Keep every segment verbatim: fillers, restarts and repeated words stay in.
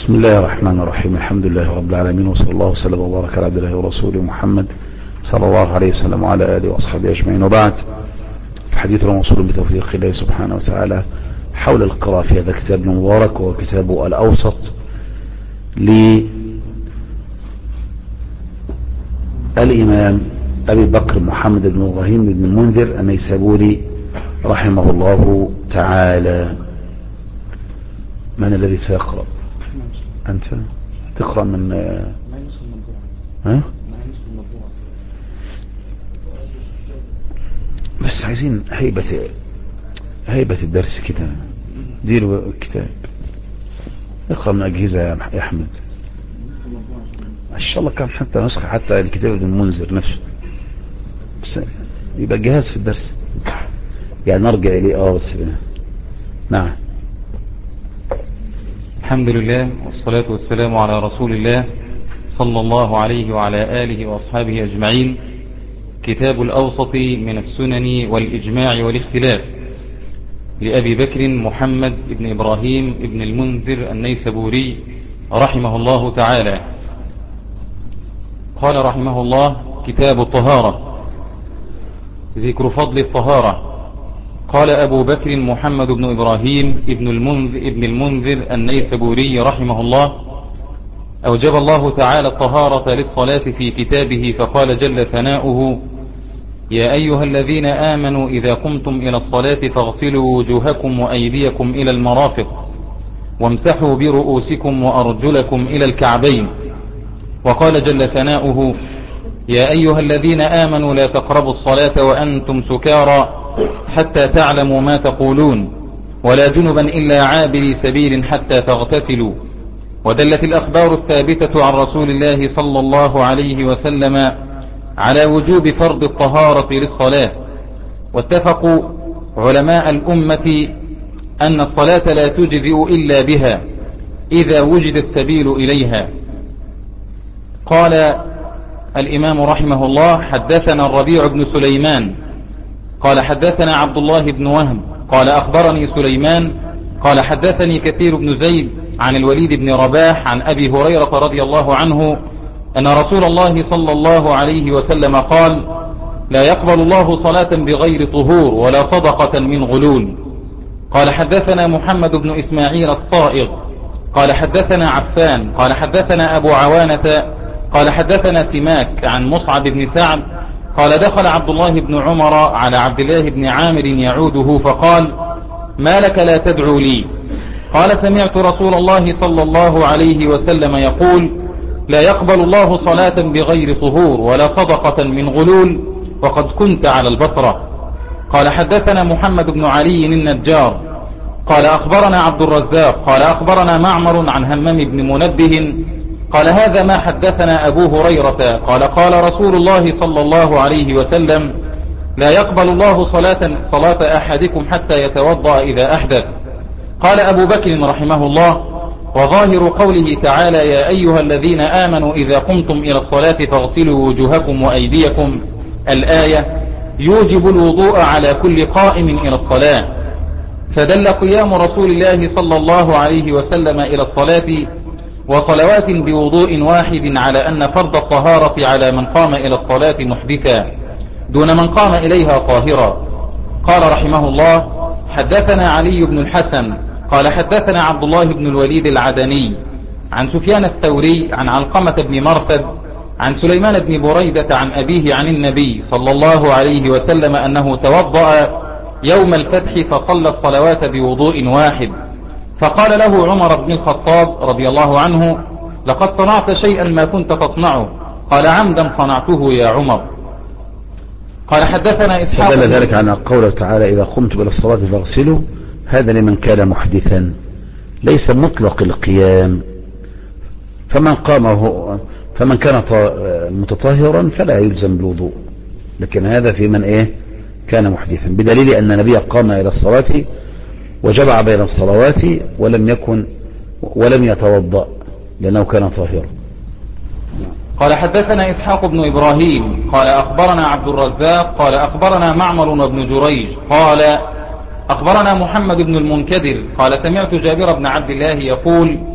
بسم الله الرحمن الرحيم. الحمد لله رب العالمين، وصلى الله وسلم وبارك على عبد الله ورسوله محمد صلى الله عليه وسلم وعلى آله وأصحابه أجمعين. وبعد، حديثنا موصول بتوفيق الله سبحانه وتعالى حول القراءة في هذا الكتاب المبارك، وهو كتابه الأوسط للإمام أبي بكر محمد بن إبراهيم بن المنذر النيسابوري رحمه الله تعالى. من الذي سيقرأ؟ أنت تقرأ من ها؟ بس عايزين هيبة هيبة الدرس كده، ديروا الكتاب، اقرأ من أجهزة يا أحمد إن شاء الله. كان حتى نسخة حتى الكتاب ابن المنذر نفسه، بس يبقى جهاز في الدرس يعني نرجع إليه. اه بس نعم. الحمد لله والصلاة والسلام على رسول الله صلى الله عليه وعلى آله وأصحابه أجمعين. كتاب الأوسط من السنن والإجماع والاختلاف لأبي بكر محمد بن إبراهيم بن المنذر النيسابوري رحمه الله تعالى. قال رحمه الله: كتاب الطهارة. ذكر فضل الطهارة. قال أبو بكر محمد بن إبراهيم ابن المنذر, ابن المنذر النيسابوري رحمه الله: أوجب الله تعالى الطهارة للصلاة في كتابه، فقال جل ثناؤه: يا أيها الذين آمنوا إذا قمتم إلى الصلاة فاغسلوا وجوهكم وأيديكم إلى المرافق وامسحوا برؤوسكم وأرجلكم إلى الكعبين. وقال جل ثناؤه: يا أيها الذين آمنوا لا تقربوا الصلاة وأنتم سكارى حتى تعلموا ما تقولون ولا جنبا إلا عابري سبيل حتى تغتسلوا. ودلت الأخبار الثابتة عن رسول الله صلى الله عليه وسلم على وجوب فرض الطهارة للصلاة. واتفقوا علماء الأمة أن الصلاة لا تجزئ إلا بها إذا وجد السبيل إليها. قال الإمام رحمه الله: حدثنا الربيع بن سليمان قال حدثنا عبد الله بن وهب قال أخبرني سليمان قال حدثني كثير بن زيد عن الوليد بن رباح عن أبي هريرة رضي الله عنه أن رسول الله صلى الله عليه وسلم قال: لا يقبل الله صلاة بغير طهور ولا صدقة من غلول. قال حدثنا محمد بن إسماعيل الصائغ قال حدثنا عفان قال حدثنا أبو عوانة قال حدثنا سماك عن مصعب بن سعد قال دخل عبد الله بن عمر على عبد الله بن عامر يعوده فقال: ما لك لا تدعو لي؟ قال: سمعت رسول الله صلى الله عليه وسلم يقول: لا يقبل الله صلاة بغير طهور ولا صدقة من غلول، وقد كنت على البصرة. قال حدثنا محمد بن علي النجار قال أخبرنا عبد الرزاق قال أخبرنا معمر عن همام بن منبه قال: هذا ما حدثنا أبو هريرة قال: قال رسول الله صلى الله عليه وسلم: لا يقبل الله صلاة, صلاة أحدكم حتى يتوضأ إذا أحدث. قال أبو بكر رحمه الله: وظاهر قوله تعالى: يا أيها الذين آمنوا إذا قمتم إلى الصلاة فاغسلوا وجوهكم وأيديكم، الآية يوجب الوضوء على كل قائم إلى الصلاة. فدل قيام رسول الله صلى الله عليه وسلم إلى الصلاة وصلوات بوضوء واحد على أن فرض الطهارة على من قام إلى الصلاة محدثا دون من قام إليها طاهرا. قال رحمه الله: حدثنا علي بن الحسن قال حدثنا عبد الله بن الوليد العدني عن سفيان الثوري عن علقمة بن مرثد عن سليمان بن بريدة عن أبيه عن النبي صلى الله عليه وسلم أنه توضأ يوم الفتح فصلى الصلوات بوضوء واحد. فقال له عمر بن الخطاب رضي الله عنه: لقد صنعت شيئا ما كنت تصنعه. قال: عمدا صنعته يا عمر. قال حدثنا إسحاق. فدل ذلك عن قوله تعالى: إذا قمت إلى الصلاة فاغسلوا. هذا لمن كان محدثا، ليس مطلق القيام. فمن قامه فمن كان متطهرا فلا يلزم بالوضوء، لكن هذا في من إيه كان محدثا، بدليل أن النبي قام إلى الصلاة وجمع بين الصلوات ولم يكن ولم يتوضأ لأنه كان طاهرا. قال حدثنا إسحاق بن إبراهيم قال أخبرنا عبد الرزاق قال أخبرنا معمر بن جريج قال أخبرنا محمد بن المنكدر قال سمعت جابر بن عبد الله يقول: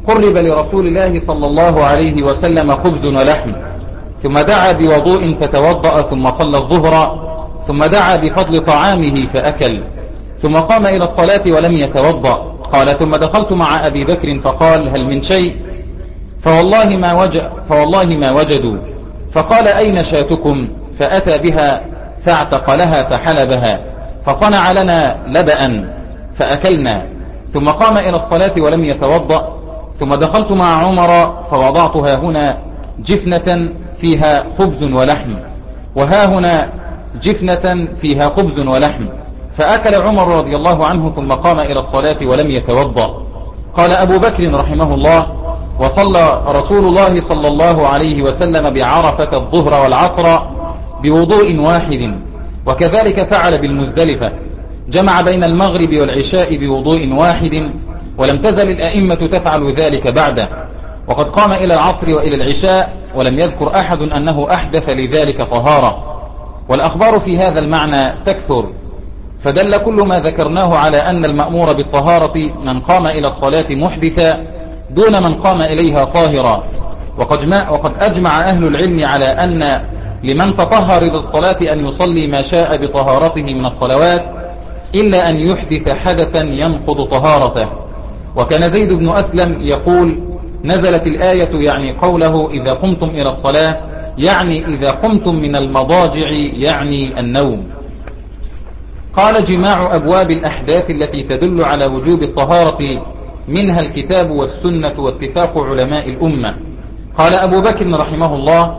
قرب لرسول الله صلى الله عليه وسلم خبز ولحم، ثم دعا بوضوء فتوضأ ثم صلى الظهر، ثم دعا بفضل طعامه فأكل، ثم قام إلى الصلاة ولم يتوضأ. قال ثم دخلت مع أبي بكر فقال هل من شيء؟ فوالله ما, وجد فوالله ما وجدوا. فقال أين شاتكم؟ فأتى بها فاعتق لها فحلبها، فصنع لنا لبأ فأكلنا، ثم قام إلى الصلاة ولم يتوضأ. ثم دخلت مع عمر فوضعتها هنا جفنة فيها خبز ولحم، وها هنا جفنة فيها خبز ولحم، فأكل عمر رضي الله عنه ثم قام إلى الصلاة ولم يتوضأ. قال أبو بكر رحمه الله وصلى رسول الله صلى الله عليه وسلم بعرفة الظهر والعصر بوضوء واحد، وكذلك فعل بالمزدلفة، جمع بين المغرب والعشاء بوضوء واحد، ولم تزل الأئمة تفعل ذلك بعده، وقد قام إلى العصر وإلى العشاء ولم يذكر أحد أنه أحدث لذلك طهارة. والأخبار في هذا المعنى تكثر، فدل كل ما ذكرناه على أن المأمور بالطهارة من قام إلى الصلاة محدثا دون من قام إليها طاهرا. وقد, وقد أجمع أهل العلم على أن لمن تطهر للصلاة أن يصلي ما شاء بطهارته من الصلوات إلا أن يحدث حدثا ينقض طهارته. وكان زيد بن أسلم يقول نزلت الآية يعني قوله إذا قمتم إلى الصلاة، يعني إذا قمتم من المضاجع، يعني النوم. قال جماع أبواب الأحداث التي تدل على وجوب الطهارة منها الكتاب والسنة واتفاق علماء الأمة. قال أبو بكر رحمه الله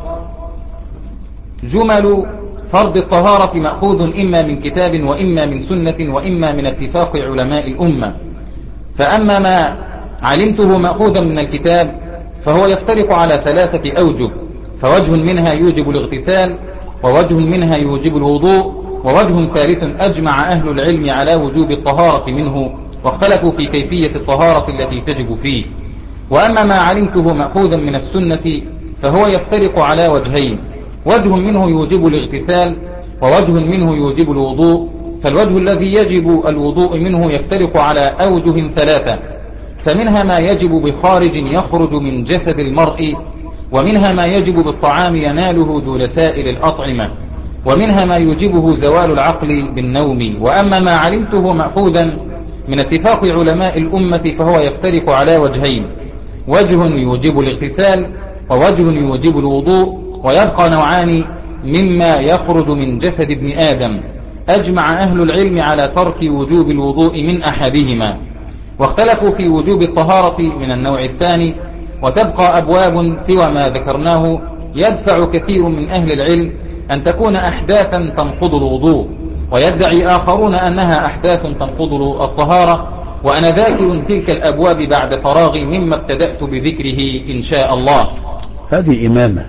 جمل فرض الطهارة مأخوذ إما من كتاب وإما من سنة وإما من اتفاق علماء الأمة. فأما ما علمته مأخوذا من الكتاب فهو يفترق على ثلاثة أوجه، فوجه منها يوجب الاغتسال، ووجه منها يوجب الوضوء، ووجه ثالث أجمع أهل العلم على وجوب الطهارة منه، واختلفوا في كيفية الطهارة التي تجب فيه. وأما ما علمته مأخوذا من السنة فهو يفترق على وجهين، وجه منه يوجب الاغتسال، ووجه منه يوجب الوضوء. فالوجه الذي يجب الوضوء منه يفترق على أوجه ثلاثة، فمنها ما يجب بخارج يخرج من جسد المرء، ومنها ما يجب بالطعام يناله دون سائر الأطعمة، ومنها ما يوجبه زوال العقل بالنوم. وأما ما علمته مأخوذا من اتفاق علماء الأمة فهو يفترق على وجهين، وجه يوجب الاغتسال ووجه يوجب الوضوء، ويبقى نوعان مما يخرج من جسد ابن آدم أجمع أهل العلم على ترك وجوب الوضوء من أحدهما، واختلفوا في وجوب الطهارة من النوع الثاني. وتبقى أبواب سوى ما ذكرناه يدفع كثير من أهل العلم أن تكون أحداثا تنقض الوضوء، ويدعي آخرون أنها أحداث تنقض الطهارة، وأنا ذاكر تلك الأبواب بعد فراغي مما ابتدأت بذكره إن شاء الله. هذه إمامة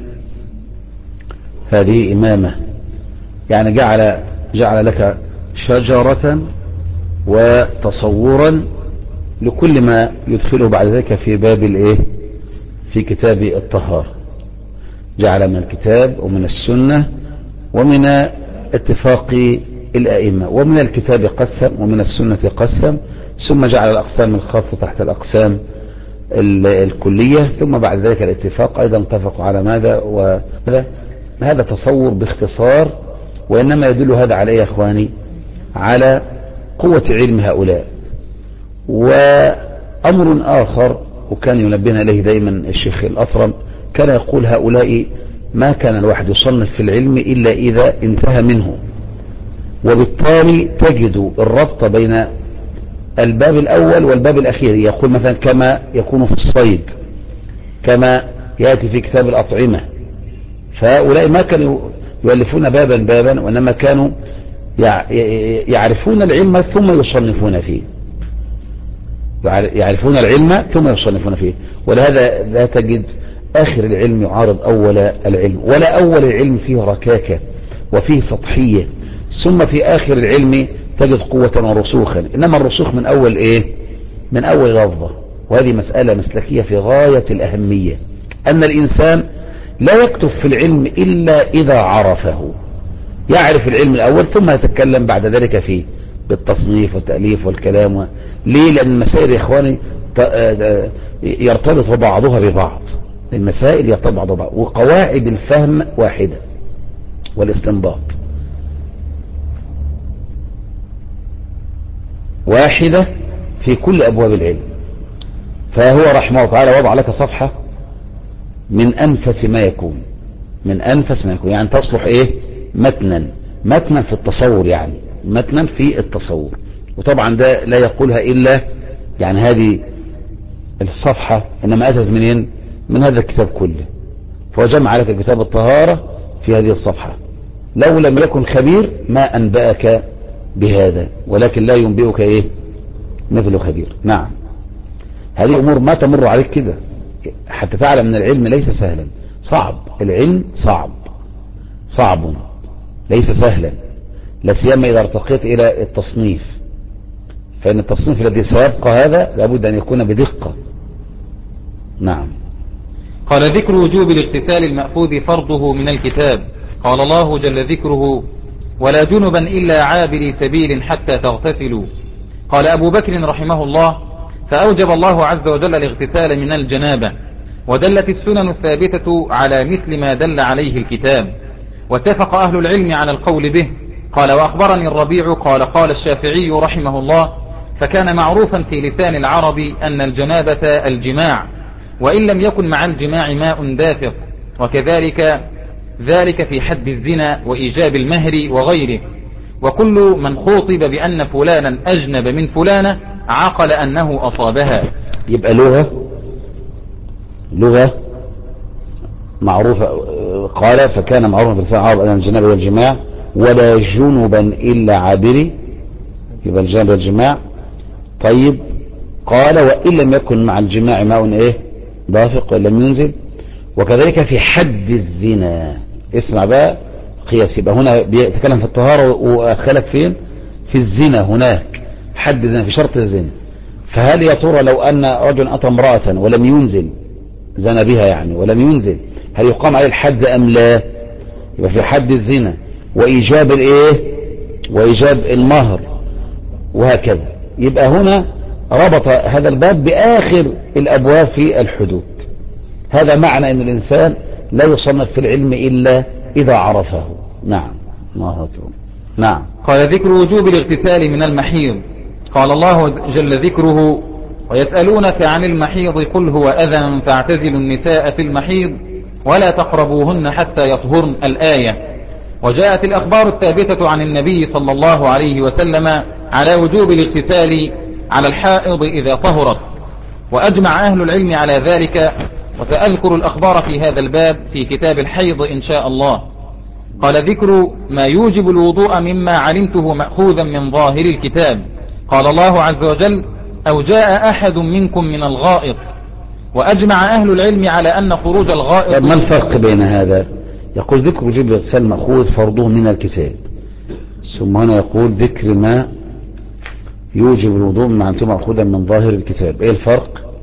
هذه إمامة يعني جعل, جعل لك شجرة وتصورا لكل ما يدخله بعد ذلك في باب الايه في كتاب الطهارة. جعل من الكتاب ومن السنة ومن اتفاق الأئمة، ومن الكتاب قسم ومن السنة قسم، ثم جعل الأقسام الخاصة تحت الأقسام الكلية، ثم بعد ذلك الاتفاق أيضا اتفقوا على ماذا وهذا. هذا تصور باختصار، وإنما يدل هذا عليه يا أخواني على قوة علم هؤلاء. وأمر آخر وكان ينبهنا إليه دائما الشيخ الأطرم، كان يقول هؤلاء ما كان الواحد يصنف في العلم إلا إذا انتهى منه، وبالتالي تجد الربط بين الباب الأول والباب الأخير. يقول مثلا كما يكون في الصيد، كما يأتي في كتاب الأطعمة. فهؤلاء ما كانوا يؤلفون بابا بابا، وإنما كانوا يعرفون العلم ثم يصنفون فيه، يعرفون العلم ثم يصنفون فيه. ولهذا لا تجد آخر العلم يعارض أول العلم، ولا أول العلم فيه ركاكة وفيه سطحية، ثم في آخر العلم تجد قوة ورسوخا. إنما الرسوخ من أول إيه؟ من أول لفظة. وهذه مسألة مسلكية في غاية الأهمية، أن الإنسان لا يكتب في العلم إلا إذا عرفه، يعرف العلم الأول ثم يتكلم بعد ذلك فيه بالتصنيف والتأليف والكلام. ليه؟ لأن المسائل يا إخواني يرتبط بعضها ببعض، المسائل يرتبط بعضها ببعض، وقواعد الفهم واحدة والاستنباط واحدة في كل أبواب العلم. فهو رحمه الله تعالى وضع لك صفحة من أنفس ما يكون، من أنفس ما يكون، يعني تصلح إيه؟ متنا، متنا في التصور، يعني متنا في التصور. وطبعا ده لا يقولها إلا يعني هذه الصفحة إنما أتت منين؟ من هذا الكتاب كله. فهو جمع لك كتاب الطهارة في هذه الصفحة. لو لم يكن خبير ما أنبأك بهذا، ولكن لا ينبئك إيه؟ مثل خبير. نعم، هذه أمور ما تمر عليك كده حتى تعلم أن العلم ليس سهلا، صعب، العلم صعب صعب ليس سهلا، لا سيما إذا ارتقيت إلى التصنيف، فإن التصنيف الذي سيبقى هذا لابد أن يكون بدقة. نعم. قال ذكر وجوب الاغتسال المأخوذ فرضه من الكتاب. قال الله جل ذكره: ولا جنبا إلا عابري سبيل حتى تغتسلوا. قال أبو بكر رحمه الله: فأوجب الله عز وجل الاغتسال من الجنابة، ودلت السنن الثابتة على مثل ما دل عليه الكتاب، واتفق أهل العلم على القول به. قال وأخبرني الربيع قال قال الشافعي رحمه الله: فكان معروفا في لسان العرب أن الجنابة الجماع، وإن لم يكن مع الجماع ماء دافق، وكذلك ذلك في حد الزنا وإيجاب المهر وغيره. وكل من خوطب بأن فلانا أجنب من فلانة عقل أنه أصابها. يبقى لغة لغة معروفة. قال فكان معروفا في لسان العرب أن الجنابة والجماع، ولا جنبا إلا عابري، يبقى الجنابة والجماع. طيب، قال وإن لم يكن مع الجماع ماء إيه؟ دافق ولم ينزل، وكذلك في حد الزنا. اسمع بقى قياس، يبقى هنا بيتكلم في الطهارة وأدخلك فين؟ في الزنا. هناك حد الزنا في شرط الزنا. فهل يا ترى لو أن رجل أتى امرأة ولم ينزل، زنا بها يعني ولم ينزل، هل يقام عليه الحد أم لا؟ يبقى في حد الزنا وإيجاب الإيه؟ وإيجاب المهر وهكذا. يبقى هنا ربط هذا الباب بآخر الأبواب في الحدود. هذا معنى أن الإنسان لا يصنف في العلم إلا إذا عرفه. نعم. الله أكبر. نعم. قال ذكر وجوب الاغتسال من المحيض. قال الله جل ذكره: ويسألونك عن المحيض قل هو أذى فاعتزلوا النساء في المحيض ولا تقربوهن حتى يطهرن، الآية. وجاءت الأخبار الثابتة عن النبي صلى الله عليه وسلم على وجوب الاغتسال على الحائض إذا طهرت، وأجمع أهل العلم على ذلك، وسأذكر الأخبار في هذا الباب في كتاب الحيض إن شاء الله. قال ذكر ما يوجب الوضوء مما علمته مأخوذا من ظاهر الكتاب. قال الله عز وجل: أو جاء أحد منكم من الغائط. وأجمع أهل العلم على أن خروج الغائط. ما الفرق بين هذا؟ يقول ذكر وجوب الاغتسال مأخوذ فرضه من الكتاب، ثم هنا يقول ذكر ما يوجب الوضوء مما علمته مأخوذا من ظاهر الكتاب. ايه الفرق؟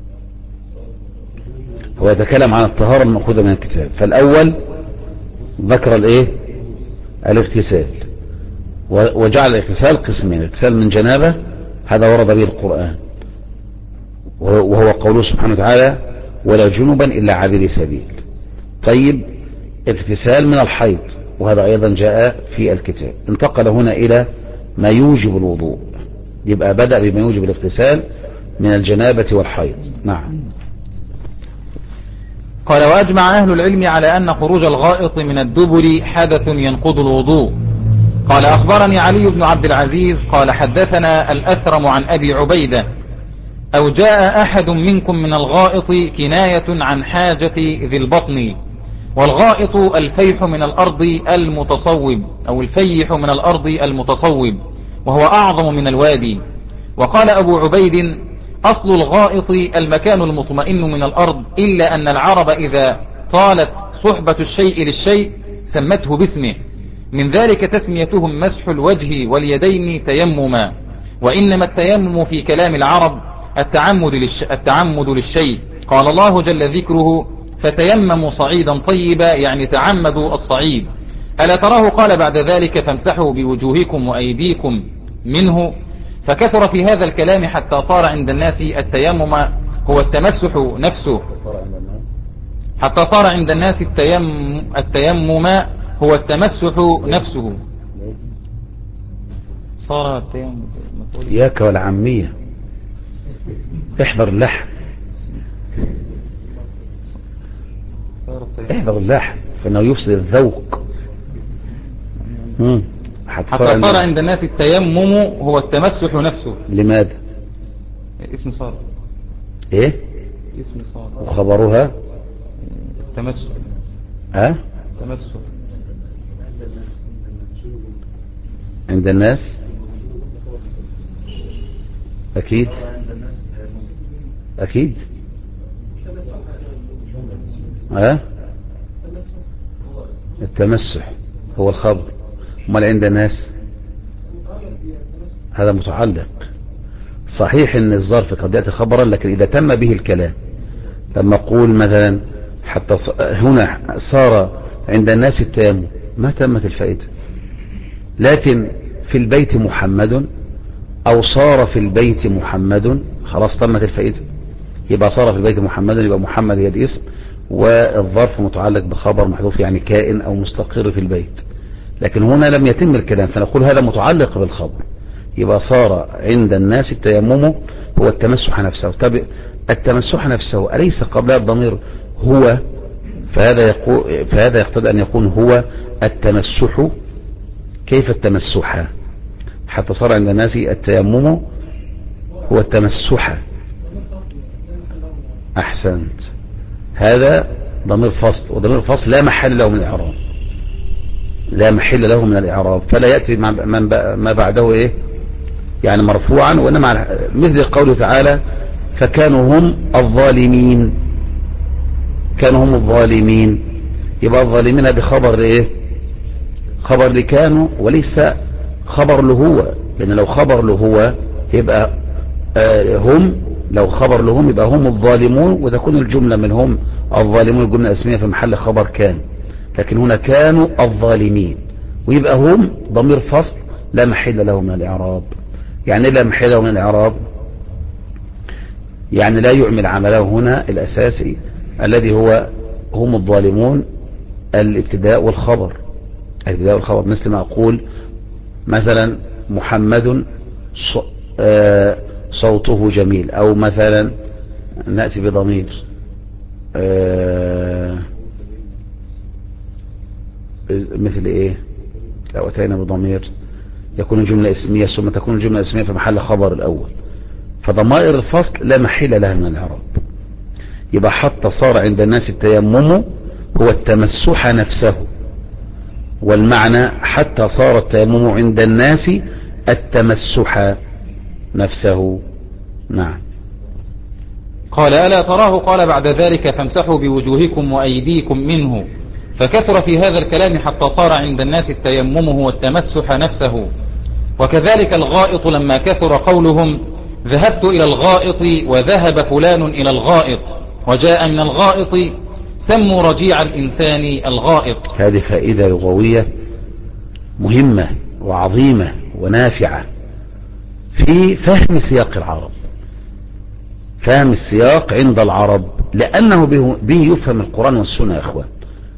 هو يتكلم عن الطهارة المأخوذة من الكتاب. فالأول ذكر الايه؟ الاغتسال، وجعل الاغتسال قسمين: اغتسال من جنابة، هذا ورد به القرآن، وهو قوله سبحانه وتعالى: ولا جنبا إلا عابري سبيل. طيب، اغتسال من الحيض، وهذا أيضا جاء في الكتاب. انتقل هنا إلى ما يوجب الوضوء، يبقى بدأ بما يوجب الاغتسال من الجنابة والحيض. نعم. قال وأجمع أهل العلم على أن خروج الغائط من الدبر حدث ينقض الوضوء. قال أخبرني علي بن عبد العزيز قال حدثنا الأثرم عن أبي عبيدة: أو جاء أحد منكم من الغائط كناية عن حاجة ذي البطن، والغائط الفيح من الأرض المتصوب، أو الفيح من الأرض المتصوب، وهو أعظم من الوادي. وقال أبو عبيد: أصل الغائط المكان المطمئن من الأرض، إلا أن العرب إذا طالت صحبة الشيء للشيء سمته باسمه، من ذلك تسميتهم مسح الوجه واليدين تيمما. وإنما التيمم في كلام العرب التعمد, للش... التعمد للشيء. قال الله جل ذكره: فتيمموا صعيدا طيبا، يعني تعمدوا الصعيد. ألا تراه قال بعد ذلك: فامسحوا بوجوهكم وأيديكم منه. فكثر في هذا الكلام حتى صار عند الناس التيمم هو التمسح نفسه. حتى صار عند الناس التيمم, التيمم هو التمسح نفسه. صار التيمم ياك والعامية احضر اللحم، احضر اللحم فانه يفسد الذوق. حتى صار عند الناس التيمم هو التمسح نفسه. لماذا؟ اسم صار ايه اسم صار وخبرها تمسح. ها تمسح عند الناس اكيد اكيد. ها التمسح هو الخبر، امال عند الناس هذا متعلق. صحيح ان الظرف قد يأتي خبرا، لكن اذا تم به الكلام، لما اقول مثلا حتى هنا صار عند الناس التيمم ما تمت الفائدة، لكن في البيت محمد او صار في البيت محمد خلاص تمت الفائدة. يبقى صار في البيت محمد، يبقى محمد هي الاسم، والظرف متعلق بخبر محذوف يعني كائن او مستقر في البيت. لكن هنا لم يتم الكلام فنقول هذا متعلق بالخبر. يبقى صار عند الناس التيمم هو التمسح نفسه. طب التمسح نفسه أليس قبلها الضمير هو؟ فهذا يقول فهذا يقتضي أن يكون هو التمسح. كيف التمسح؟ حتى صار عند الناس التيمم هو التمسح. أحسنت، هذا ضمير فصل، وضمير فصل لا محل له من الإعراب، لا محل له من الإعراب، فلا يأتي ما بعده إيه يعني مرفوعا، وإنما مثل قوله تعالى فكانوا هم الظالمين. كانوا هم الظالمين، يبقى الظالمين بخبر إيه؟ خبر لكانوا وليس خبر له هو، لأن لو خبر له هو يبقى آه هم، لو خبر لهم يبقى هم الظالمون، وتكون الجملة من هم الظالمون الجملة اسمية في محل خبر كان. لكن هنا كانوا الظالمين، ويبقى هم ضمير فصل لا محل له من الإعراب. يعني لا محل له من الإعراب يعني لا يعمل عمله هنا الأساسي الذي هو هم الظالمون الابتداء والخبر. الابتداء والخبر مثل ما أقول مثلا محمد صوته جميل، أو مثلا نأتي بضمير مثل إيه لو أتينا بضمير يكون جملة اسمية ثم تكون الجملة اسمية في محل خبر الأول، فضمائر الفصل لا محل لها من الإعراب. يبقى حتى صار عند الناس التيمم هو التمسح نفسه، والمعنى حتى صار التيمم عند الناس التمسح نفسه. نعم. قال ألا تراه قال بعد ذلك فامسحوا بوجوهكم وأيديكم منه، فكثر في هذا الكلام حتى صار عند الناس التيمم هو التمسح نفسه. وكذلك الغائط لما كثر قولهم ذهبت إلى الغائط وذهب فلان إلى الغائط، وجاء من الغائط سموا رجيع الإنسان الغائط. هذه فائدة لغوية مهمة وعظيمة ونافعة في فهم سياق العرب، فهم السياق عند العرب، لأنه به يفهم القرآن والسنة يا أخوان.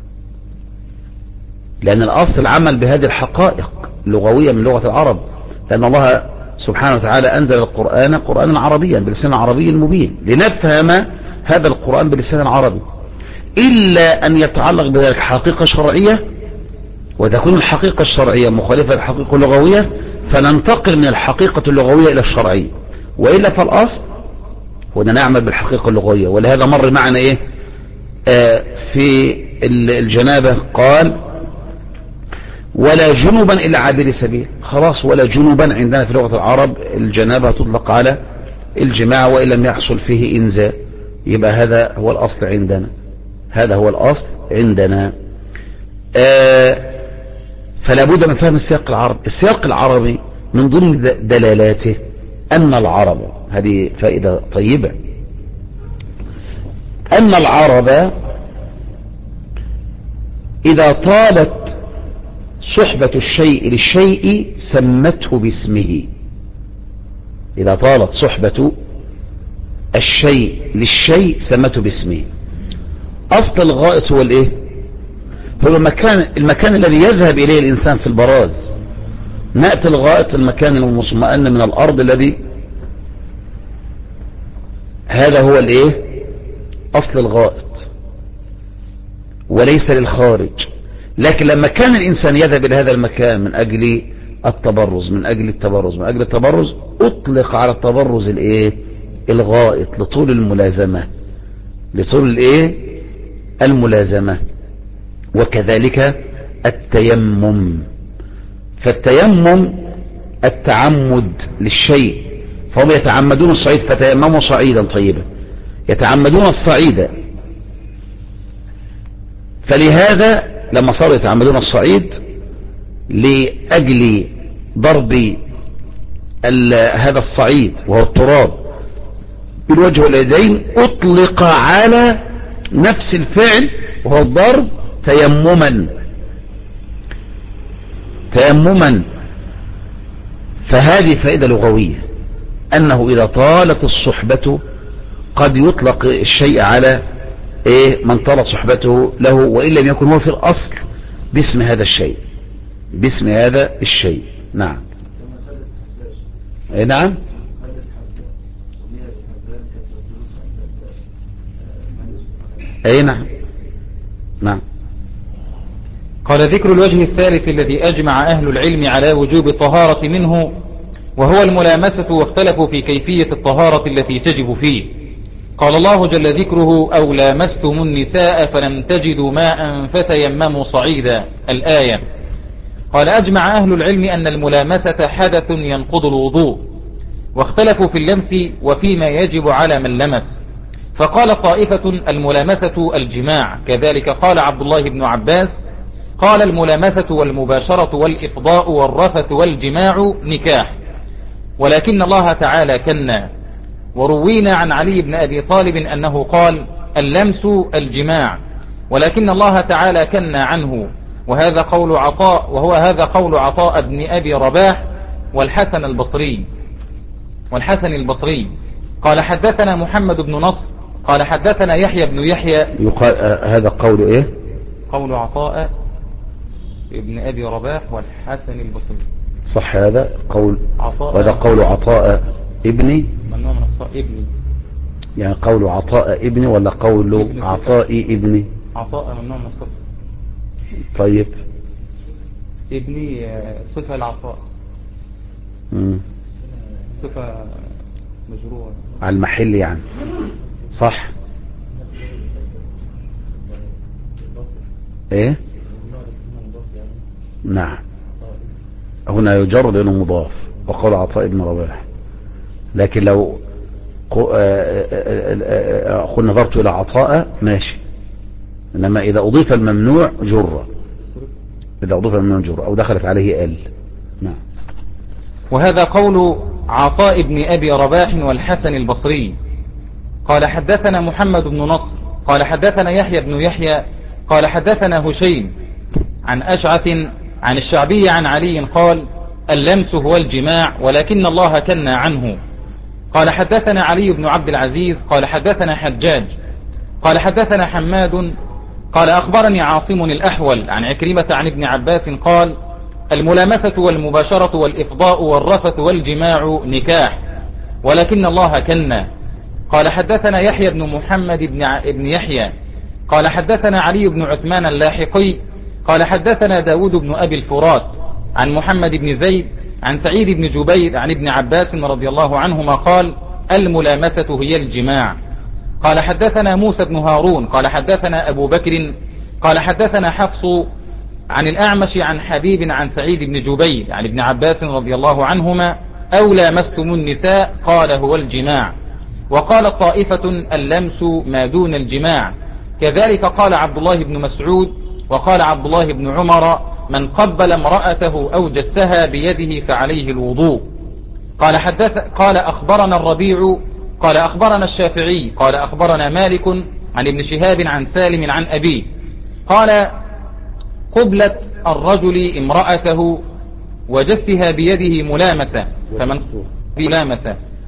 لأن الأصل العمل بهذه الحقائق لغوية من لغة العرب، لأن الله سبحانه وتعالى أنزل القرآن قرآنا عربيا بلسان عربي مبين لنفهم هذا القرآن بلسان عربي، إلا أن يتعلق بذلك حقيقة شرعية، وتكون الحقيقة الشرعية مخالفة للحقيقة اللغوية، فننتقل من الحقيقة اللغوية إلى الشرعية، وإلا فالأصل هو أن نعمل بالحقيقة اللغوية. ولهذا مر معنا إيه آه في الجنابة قال ولا جنبا إلا عابر سبيل. خلاص، ولا جنبا عندنا في لغة العرب الجنابة تطلق على الجماع وإن لم يحصل فيه إنزال، يبقى هذا هو الأصل عندنا، هذا هو الأصل عندنا. آه فلا بد من فهم السياق العربي. السياق العربي من ضمن دلالاته أن العرب، هذه فائدة طيبة، أن العرب إذا طالت صحبة الشيء للشيء سمته باسمه. إذا طالت صحبة الشيء للشيء سمته باسمه. أصل الغائط هو الإيه؟ هو المكان, المكان الذي يذهب إليه الإنسان في البراز. نأتي الغائط المكان المطمئن من الأرض الذي هذا هو الإيه؟ أصل الغائط وليس للخارج. لكن لما كان الإنسان يذهب إلى هذا المكان من أجل التبرز من أجل التبرز من أجل التبرز أطلق على التبرز الإيه؟ الغائط لطول الملازمة لطول الإيه؟ الملازمة. وكذلك التيمم. فالتيمم التعمد للشيء، فهم يتعمدون الصعيد فتيمموا صعيدا طيبا، يتعمدون الصعيد. فلهذا لما صاروا يتعمدون الصعيد لأجل ضرب هذا الصعيد وهو التراب بالوجه واليدين أطلق على نفس الفعل وهو الضرب تيمما تيمما. فهذه فائدة لغوية، أنه إذا طالت الصحبة قد يطلق الشيء على إيه من طالت صحبته له، وإن لم يكن هو في الأصل باسم هذا الشيء باسم هذا الشيء. نعم. إيه نعم. أي نعم. نعم. قال ذكر الوجه الثالث الذي أجمع أهل العلم على وجوب الطهارة منه وهو الملامسة، واختلفوا في كيفية الطهارة التي تجب فيه. قال الله جل ذكره أو لامستم النساء فلم تجدوا ماء فتيمموا صعيدا الآية. قال أجمع أهل العلم أن الملامسة حدث ينقض الوضوء، واختلفوا في اللمس وفيما يجب على من لمس. فقال طائفة الملامسة الجماع، كذلك قال عبد الله بن عباس قال الملامسة والمباشرة والإفضاء والرفث والجماع نكاح، ولكن الله تعالى كنا. وروينا عن علي بن أبي طالب أنه قال اللمس الجماع، ولكن الله تعالى كنا عنه. وهذا قول عطاء وهو هذا قول عطاء بن أبي رباح والحسن البصري والحسن البصري قال حدثنا محمد بن نصر قال حدثنا يحيى بن يحيى. يقال آه هذا قول إيه؟ قول عطاء ابن أبي رباح والحسن البصري. صح. هذا قول عطاء هذا قول عطاء ابني ممنوع من الصاء ابني، يعني قول عطاء ابني ولا قول ابن عطاء ابني؟ عطاء ممنوع من الصفة. طيب ابني صفة العطاء امم صفة مجروعة على المحل يعني. صح. ايه نعم. هنا يجرد انه مضاف وقال عطاء ابن رباح، لكن لو أخذ نظرت الى عطاء ماشي، انما اذا اضيف الممنوع جر اذا اضيف الممنوع جر او دخلت عليه ال. نعم. وهذا قول عطاء بن أبي رباح والحسن البصري. قال حدثنا محمد بن نصر قال حدثنا يحيى بن يحيى قال حدثنا هشيم عن أشعث عن الشعبي عن علي قال اللمس هو الجماع ولكن الله كنا عنه. قال حدثنا علي بن عبد العزيز قال حدثنا حجاج قال حدثنا حماد قال أخبرني عاصم الأحول عن عكرمة عن ابن عباس قال الملامسة والمباشرة والإفضاء والرفث والجماع نكاح ولكن الله كنا. قال حدثنا يحيى بن محمد بن, بن يحيى قال حدثنا علي بن عثمان اللاحقي قال حدثنا داود بن أبي الفرات عن محمد بن زيد عن سعيد بن جبير عن ابن عباس رضي الله عنهما قال الملامسة هي الجماع. قال حدثنا موسى بن هارون قال حدثنا أبو بكر قال حدثنا حفص عن الأعمش عن حبيب عن سعيد بن جبير عن ابن عباس رضي الله عنهما أو لامستم النساء قال هو الجماع. وقال طائفة اللمس ما دون الجماع، كذلك قال عبد الله بن مسعود وقال عبد الله بن عمر من قبل امرأته أو جسها بيده فعليه الوضوء. قال حدث قال أخبرنا الربيع قال أخبرنا الشافعي قال أخبرنا مالك عن ابن شهاب عن سالم عن أبيه قال قبلة الرجل امرأته وجسها بيده ملامسة فمن ملامسة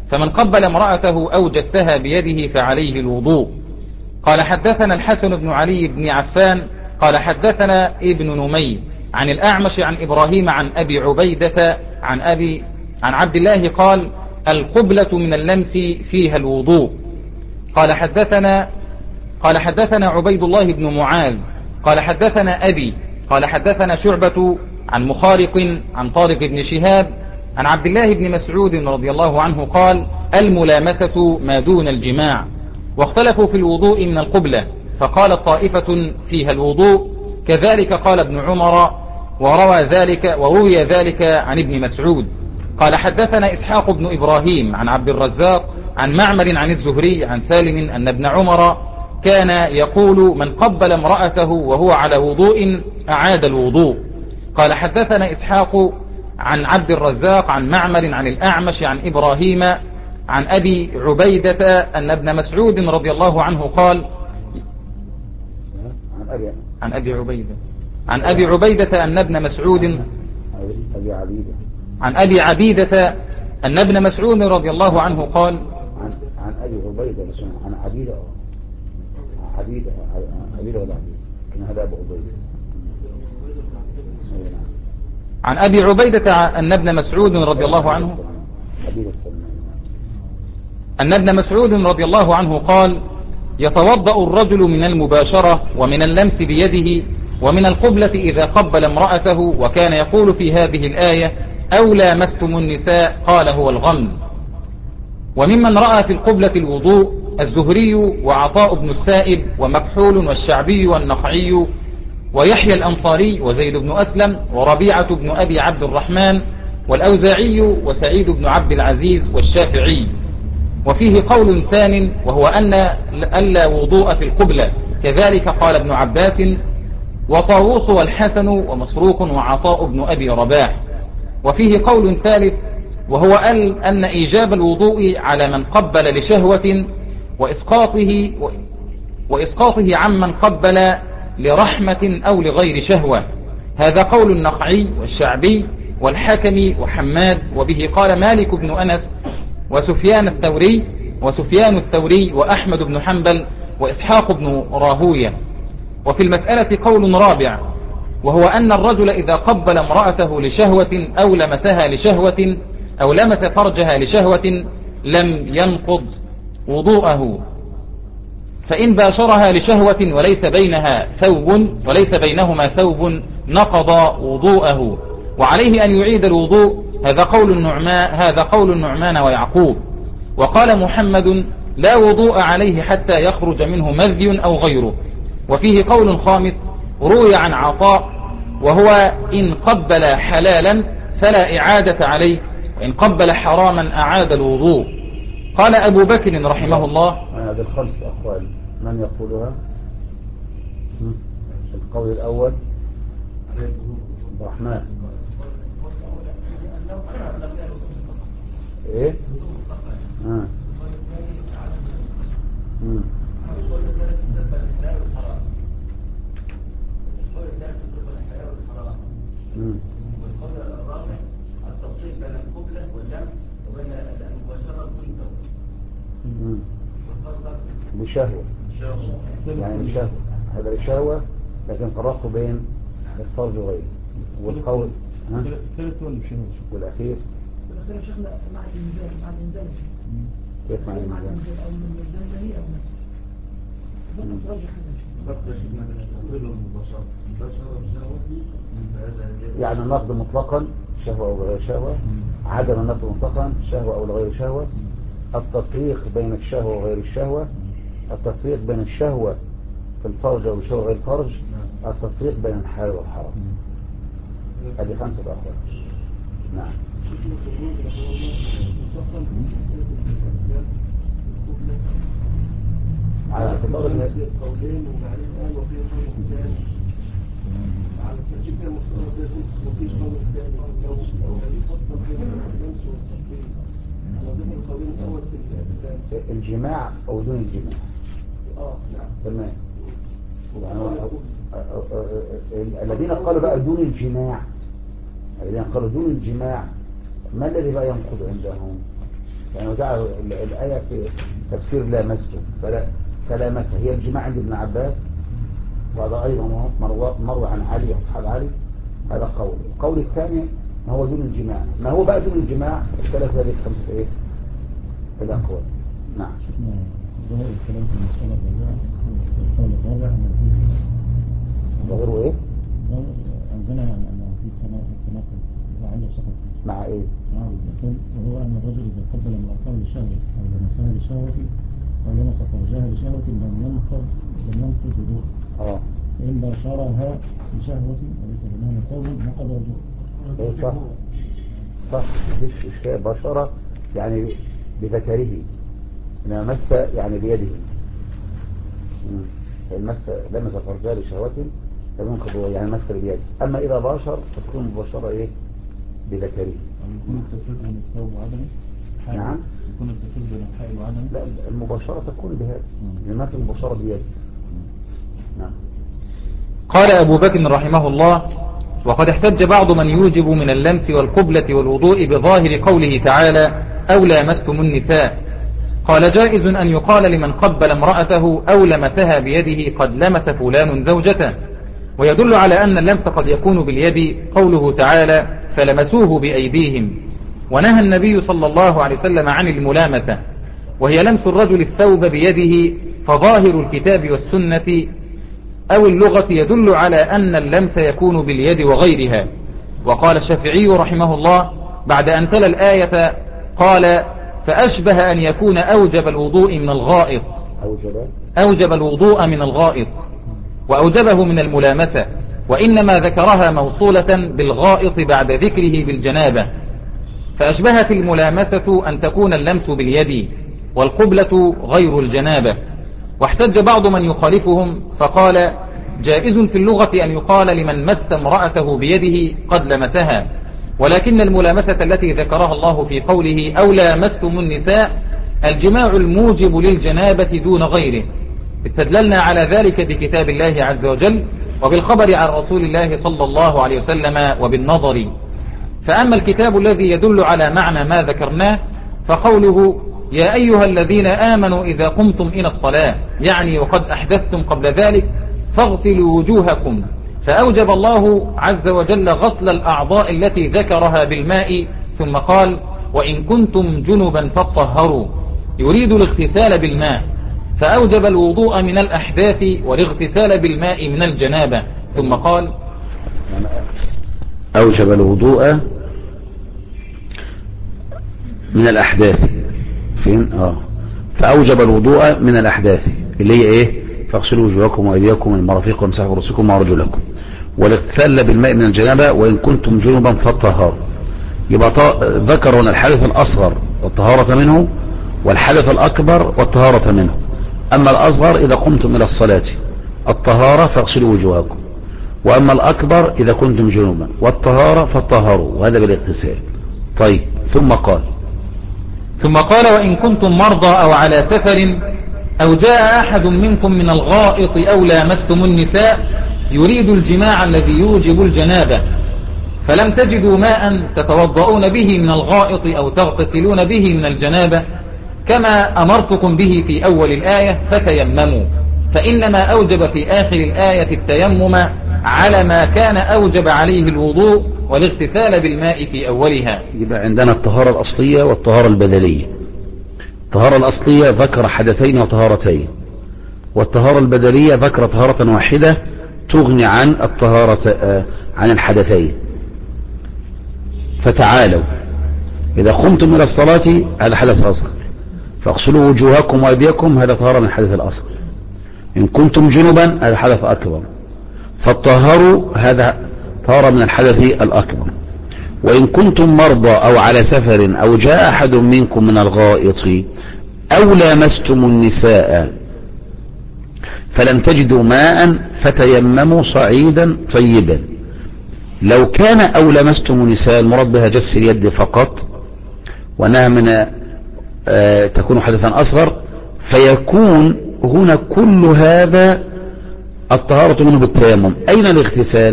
فمن قبل امرأته أو جسها بيده فعليه الوضوء. قال حدثنا الحسن بن علي بن عفان قال حدثنا ابن نمي عن الأعمش عن إبراهيم عن أبي عبيدة عن أبي عن عبد الله قال القبلة من اللمس فيها الوضوء. قال حدثنا قال حدثنا عبيد الله بن معاذ قال حدثنا أبي قال حدثنا شعبة عن مخارق عن طارق بن شهاب عن عبد الله بن مسعود رضي الله عنه قال الملامسة ما دون الجماع. واختلفوا في الوضوء من القبلة، فقال طائفة فيها الوضوء، كذلك قال ابن عمر، وروى ذلك وروي ذلك عن ابن مسعود. قال حدثنا إسحاق بن إبراهيم عن عبد الرزاق عن معمر عن الزهري عن سالم أن ابن عمر كان يقول من قبل امرأته وهو على وضوء أعاد الوضوء. قال حدثنا إسحاق عن عبد الرزاق عن معمر عن الأعمش عن إبراهيم عن أبي عبيدة أن ابن مسعود رضي الله عنه قال عن أبي عبيدة عن أبي عبيدة أن ابن مسعود عن أبي عبيدة أن ابن مسعود رضي الله عنه قال عن عن أبي عبيدة عن عبيدة عبيدة عبيدة ولا عبيدة كان هذا أبو عبيدة عن أبي عبيدة أن ابن مسعود رضي الله عنه أن ابن مسعود رضي الله عنه قال يتوضأ الرجل من المباشرة ومن اللمس بيده ومن القبلة إذا قبل امرأته، وكان يقول في هذه الآية أو لامستم النساء قال هو الغمز. وممن رأى في القبلة الوضوء الزهري وعطاء بن السائب ومكحول والشعبي والنخعي ويحيى الأنصاري وزيد بن أسلم وربيعة بن أبي عبد الرحمن والأوزاعي وسعيد بن عبد العزيز والشافعي. وفيه قول ثان وهو أن ألا وضوء في القبلة، كذلك قال ابن عباس وطاووس والحسن ومسروق وعطاء بن أبي رباح. وفيه قول ثالث وهو أن إيجاب الوضوء على من قبل لشهوة وإسقاطه, وإسقاطه عمن قبل لرحمة أو لغير شهوة. هذا قول النخعي والشعبي والحكم وحماد، وبه قال مالك بن أنس وسفيان الثوري وسفيان الثوري وأحمد بن حنبل وإسحاق بن راهوية. وفي المسألة قول رابع وهو أن الرجل إذا قبل امرأته لشهوة أو لمسها لشهوة أو لمس فرجها لشهوة لم ينقض وضوءه، فإن باشرها لشهوة وليس بينها ثوب وليس بينهما ثوب نقض وضوءه، وعليه أن يعيد الوضوء. هذا قول النعمان هذا قول النعمان ويعقوب. وقال محمد لا وضوء عليه حتى يخرج منه مذي أو غيره. وفيه قول خامس روي عن عطاء وهو إن قبل حلالا فلا إعادة عليه، وإن قبل حراما أعاد الوضوء. قال أبو بكر رحمه الله هذه الخمس أقوال من يقولها؟ القول الأول الرحمن ايه اه امم امم والقول الرابع التفصيل بين القبلة واللمس وبين المباشرة والتوبة بشهوة يعني بشهوة، هذا بشهوة لكن فرقه بين الفرج وغيره. والقول ها والأخير والأخير شيخنا مع الإنزال مع الإنزال كيف مع الإنزال أو من الزمني أو من ترجح يعني النقد مطلقا شهوة أو غير شهوة، عدم النقد مطلقا شهوة أو غير شهوة، التفريق بين الشهوة وغير الشهوة، التفريق بين الشهوة في الفرج والشهوة غير الفرج، التفريق بين الحلال والحرام. هذه خمسة أقوال. نعم. على اعتبار ان قولين وبعدين قال وفي قول ثاني على ترتيب المصطلحات وفي قول ثاني لو يفضل بين اللمس والتفصيل على ضمن القولين الاول في الجماع او دون الجماع. اه نعم تمام. الذين قالوا بقى دون الجماع الذين قالوا دون الجماع ما الذي بقى ينقض عندهم؟ يعني وجعل الآية في تفسير لامسته فلا فلامسه هي الجماع عند ابن عباس، وهذا أيضا مروي عن علي وأصحاب علي. هذا قول. القول الثاني ما هو دون الجماع. ما هو بقى دون الجماع اختلف هذه الخمسة ايه الأقوال. نعم. ظاهر الكلام في المسألة الرابعة القول الرابع أنه فيه ظاهره ايه؟ عندنا يعني أنه فيه تناقض وعنده سقط مع ايه؟ مع الدخول، وهو أن الرجل إذا قبل امرأته لشهوة أو لمسها لشهوة أو لمس فرجها لشهوة لم ينقض لم ينقض وضوء. اه فإن باشرها لشهوة وليس بينهما ثوب نقض وضوء. ايه صح صح مفيش اشكال. بشرة يعني بذكره، انما مس يعني بيده. المس لمس فرجها لشهوة لم ينقض يعني مس بيده. اما اذا باشر فتكون مباشرة ايه بذكره. يكون التفريق بين الثوب وعدمه. نعم يكون التفريق بين الحائل وعدمه. لا المباشرة تكون بهذا لما في المباشرة بيده. نعم. قال أبو بكر رحمه الله: وقد احتج بعض من يوجب من اللمس والقبلة والوضوء بظاهر قوله تعالى: أو لامستم النساء. قال: جائز أن يقال لمن قبل امرأته أو لمسها بيده قد لمس فلان زوجته، ويدل على أن اللمس قد يكون باليد قوله تعالى: فلمسوه بأيديهم. ونهى النبي صلى الله عليه وسلم عن الملامسة، وهي لمس الرجل الثوب بيده، فظاهر الكتاب والسنة أو اللغة يدل على أن اللمس يكون باليد وغيرها. وقال الشافعي رحمه الله بعد أن تلا الآية قال: فأشبه أن يكون أوجب الوضوء من الغائط أوجب أوجب الوضوء من الغائط وأوجبه من الملامسة، وإنما ذكرها موصولة بالغائط بعد ذكره بالجنابة. فأشبهت الملامسة أن تكون اللمس باليد والقبلة غير الجنابة. واحتج بعض من يخالفهم فقال: جائز في اللغة أن يقال لمن مس امرأته بيده قد لمسها، ولكن الملامسة التي ذكرها الله في قوله أو لامستم النساء الجماع الموجب للجنابة دون غيره. استدللنا على ذلك بكتاب الله عز وجل وبالخبر عن رسول الله صلى الله عليه وسلم وبالنظر. فأما الكتاب الذي يدل على معنى ما ذكرناه فقوله: يا أيها الذين آمنوا إذا قمتم إلى الصلاة، يعني وقد أحدثتم قبل ذلك فاغسلوا وجوهكم. فأوجب الله عز وجل غسل الأعضاء التي ذكرها بالماء، ثم قال: وإن كنتم جنبا فاطهروا، يريد الاغتسال بالماء، فأوجب الوضوء من الأحداث والاغتسال بالماء من الجنابة، ثم قال: أوجب الوضوء من الأحداث فين اه فأوجب الوضوء من الأحداث اللي هي ايه؟ فاغسلوا وجوهكم وأيديكم من المرافق وامسحوا برؤوسكم وأرجلكم، والاغتسال بالماء من الجنابة، وإن كنتم جنبا فاطهروا. يبقى ذكر هنا الحدث الأصغر والطهارة منه، والحدث الأكبر والطهارة منه. أما الأصغر إذا قمتم إلى الصلاة الطهارة فاغسلوا وجوهكم، وأما الأكبر إذا كنتم جنبا والطهارة فاطهروا، وهذا بالاغتسال. طيب ثم قال ثم قال: وإن كنتم مرضى أو على سفر أو جاء أحد منكم من الغائط أو لامستم النساء، يريد الجماع الذي يوجب الجنابة، فلم تجدوا ماء تتوضؤون به من الغائط أو تغتسلون به من الجنابة كما أمرتكم به في أول الآية، فتيمموا. فإنما أوجب في آخر الآية التيمم على ما كان أوجب عليه الوضوء والاغتسال بالماء في أولها. يبقى عندنا الطهارة الأصلية والطهارة البدلية. الطهارة الأصلية ذكر حدثين وطهارتين، والطهارة البدلية ذكر طهارة واحدة تغني عن الطهارة عن الحدثين. فتعالوا إذا قمتم إلى الصلاة هذا حدث أصغر، فاغسلوا وجوهكم وأيديكم هذا طهارة من الحدث الأصغر. إن كنتم جنبا هذا حدث أكبر، فالطهاروا هذا طهارة من الحدث الأكبر. وإن كنتم مرضى أو على سفر أو جاء أحد منكم من الغائط أو لامستم النساء فلم تجدوا ماء فتيمموا صعيدا طيبا. لو كان أو لامستم النساء المراد بها جس اليد فقط، وأنها من آه تكون حدثا أصغر، فيكون هنا كل هذا الطهارة منه بالتيمم. أين الاغتسال؟